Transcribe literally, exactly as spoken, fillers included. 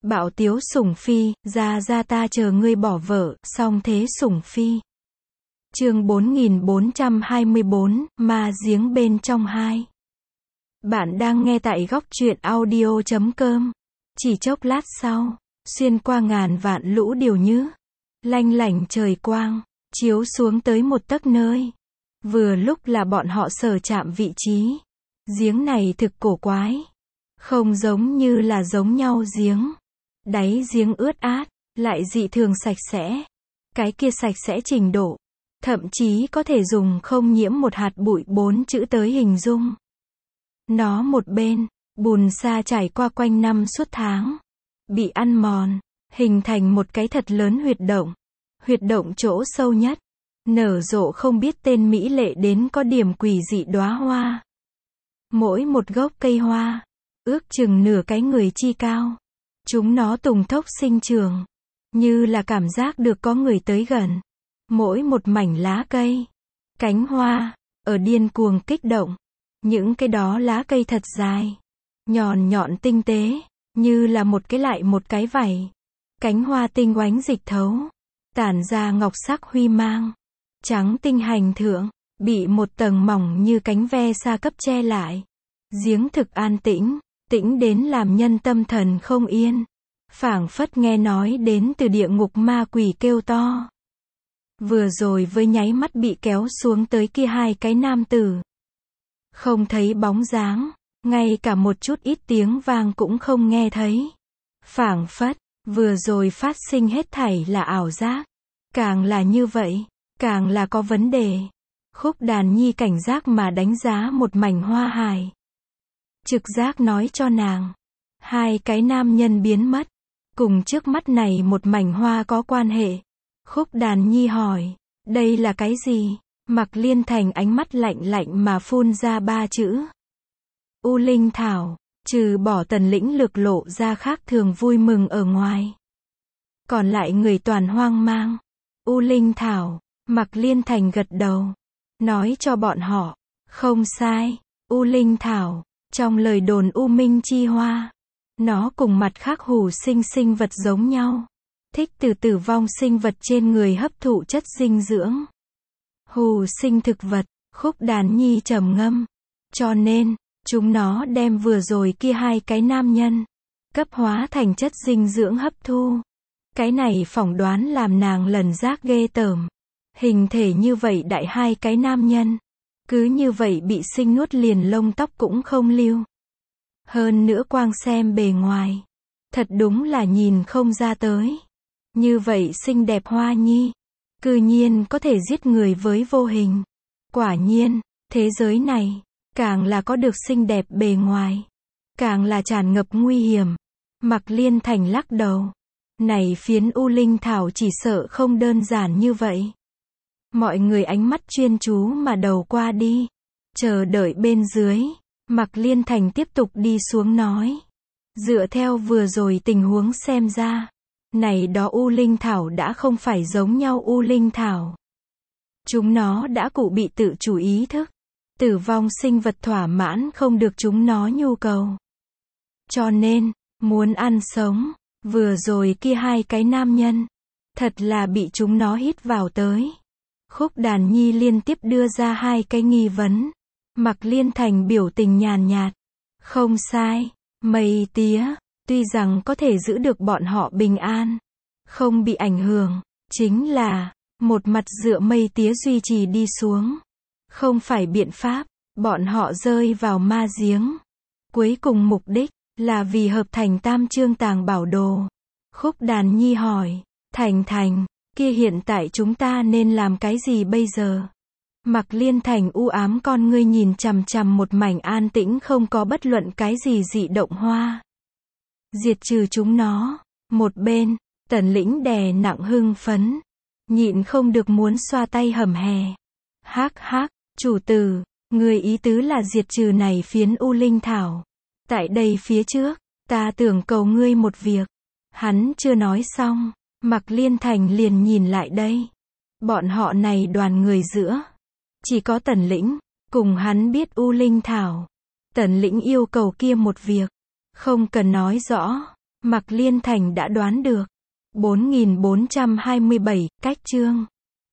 Bạo tiếu sủng phi, ra ra ta chờ ngươi bỏ vợ, song thế sủng phi. Chương bốn nghìn bốn trăm hai mươi bốn, ma giếng bên trong hai. Bạn đang nghe tại góc truyện audio chấm com. Chỉ chốc lát sau, xuyên qua ngàn vạn lũ điều nhứ, lanh lảnh trời quang, chiếu xuống tới một tấc nơi. Vừa lúc là bọn họ sở chạm vị trí. Giếng này thực cổ quái. Không giống như là giống nhau giếng. Đáy giếng ướt át, lại dị thường sạch sẽ. Cái kia sạch sẽ trình độ. Thậm chí có thể dùng không nhiễm một hạt bụi bốn chữ tới hình dung. Nó một bên, bùn sa trải qua quanh năm suốt tháng. Bị ăn mòn, hình thành một cái thật lớn huyệt động. Huyệt động chỗ sâu nhất, nở rộ không biết tên mỹ lệ đến có điểm quỷ dị đóa hoa. Mỗi một gốc cây hoa, ước chừng nửa cái người chi cao. Chúng nó tùng thốc sinh trường, như là cảm giác được có người tới gần. Mỗi một mảnh lá cây, cánh hoa, ở điên cuồng kích động. Những cái đó lá cây thật dài, nhọn nhọn tinh tế, như là một cái lại một cái vảy. Cánh hoa tinh oánh dịch thấu, tản ra ngọc sắc huy mang. Trắng tinh hành thượng, bị một tầng mỏng như cánh ve sa cấp che lại. Giếng thực an tĩnh, tĩnh đến làm nhân tâm thần không yên. Phảng phất nghe nói đến từ địa ngục ma quỷ kêu to. Vừa rồi với nháy mắt bị kéo xuống tới kia hai cái nam tử. Không thấy bóng dáng, ngay cả một chút ít tiếng vang cũng không nghe thấy. Phảng phất, vừa rồi phát sinh hết thảy là ảo giác. Càng là như vậy, càng là có vấn đề. Khúc Đàn Nhi cảnh giác mà đánh giá một mảnh hoa hài. Trực giác nói cho nàng, hai cái nam nhân biến mất, cùng trước mắt này một mảnh hoa có quan hệ. Khúc Đàn Nhi hỏi, đây là cái gì? Mạc Liên Thành ánh mắt lạnh lạnh mà phun ra ba chữ. U Linh Thảo, trừ bỏ Tần Lĩnh Lược lộ ra khác thường vui mừng ở ngoài. Còn lại người toàn hoang mang. U Linh Thảo, Mạc Liên Thành gật đầu, nói cho bọn họ, không sai, U Linh Thảo, trong lời đồn U Minh Chi Hoa. Nó cùng mặt khác hủ sinh sinh vật giống nhau. Thích từ tử vong sinh vật trên người hấp thụ chất dinh dưỡng. Hủ sinh thực vật, Khúc Đàn Nhi trầm ngâm. Cho nên, chúng nó đem vừa rồi kia hai cái nam nhân, cấp hóa thành chất dinh dưỡng hấp thu. Cái này phỏng đoán làm nàng lần giác ghê tởm. Hình thể như vậy đại hai cái nam nhân. Cứ như vậy bị sinh nuốt liền lông tóc cũng không lưu. Hơn nữa quang xem bề ngoài. Thật đúng là nhìn không ra tới. Như vậy xinh đẹp hoa nhi. Cư nhiên có thể giết người với vô hình. Quả nhiên, thế giới này, càng là có được xinh đẹp bề ngoài. Càng là tràn ngập nguy hiểm. Mạc Liên Thành lắc đầu. Này phiến U Linh Thảo chỉ sợ không đơn giản như vậy. Mọi người ánh mắt chuyên chú mà đầu qua đi. Chờ đợi bên dưới. Mạc Liên Thành tiếp tục đi xuống nói. Dựa theo vừa rồi tình huống xem ra. Này đó U Linh Thảo đã không phải giống nhau U Linh Thảo. Chúng nó đã cụ bị tự chủ ý thức. Tử vong sinh vật thỏa mãn không được chúng nó nhu cầu. Cho nên, muốn ăn sống. Vừa rồi kia hai cái nam nhân. Thật là bị chúng nó hít vào tới. Khúc Đàn Nhi liên tiếp đưa ra hai cái nghi vấn. Mạc Liên Thành biểu tình nhàn nhạt. Không sai, mây tía, tuy rằng có thể giữ được bọn họ bình an, không bị ảnh hưởng, chính là, một mặt dựa mây tía duy trì đi xuống. Không phải biện pháp, bọn họ rơi vào ma giếng. Cuối cùng mục đích, là vì hợp thành tam chương tàng bảo đồ. Khúc Đàn Nhi hỏi, Thành Thành, kia hiện tại chúng ta nên làm cái gì bây giờ? Mạc Liên Thành u ám con ngươi nhìn chằm chằm một mảnh an tĩnh không có bất luận cái gì dị động hoa. Diệt trừ chúng nó. Một bên, Tần Lĩnh đè nặng hưng phấn. Nhịn không được muốn xoa tay hầm hè. Hắc hắc, chủ tử, người ý tứ là diệt trừ này phiến U Linh Thảo. Tại đây phía trước, ta tưởng cầu ngươi một việc. Hắn chưa nói xong, Mạc Liên Thành liền nhìn lại đây. Bọn họ này đoàn người giữa. Chỉ có Tần Lĩnh, cùng hắn biết U Linh Thảo. Tần Lĩnh yêu cầu kia một việc. Không cần nói rõ. Mạc Liên Thành đã đoán được. bốn nghìn bốn trăm hai mươi bảy, cách chương.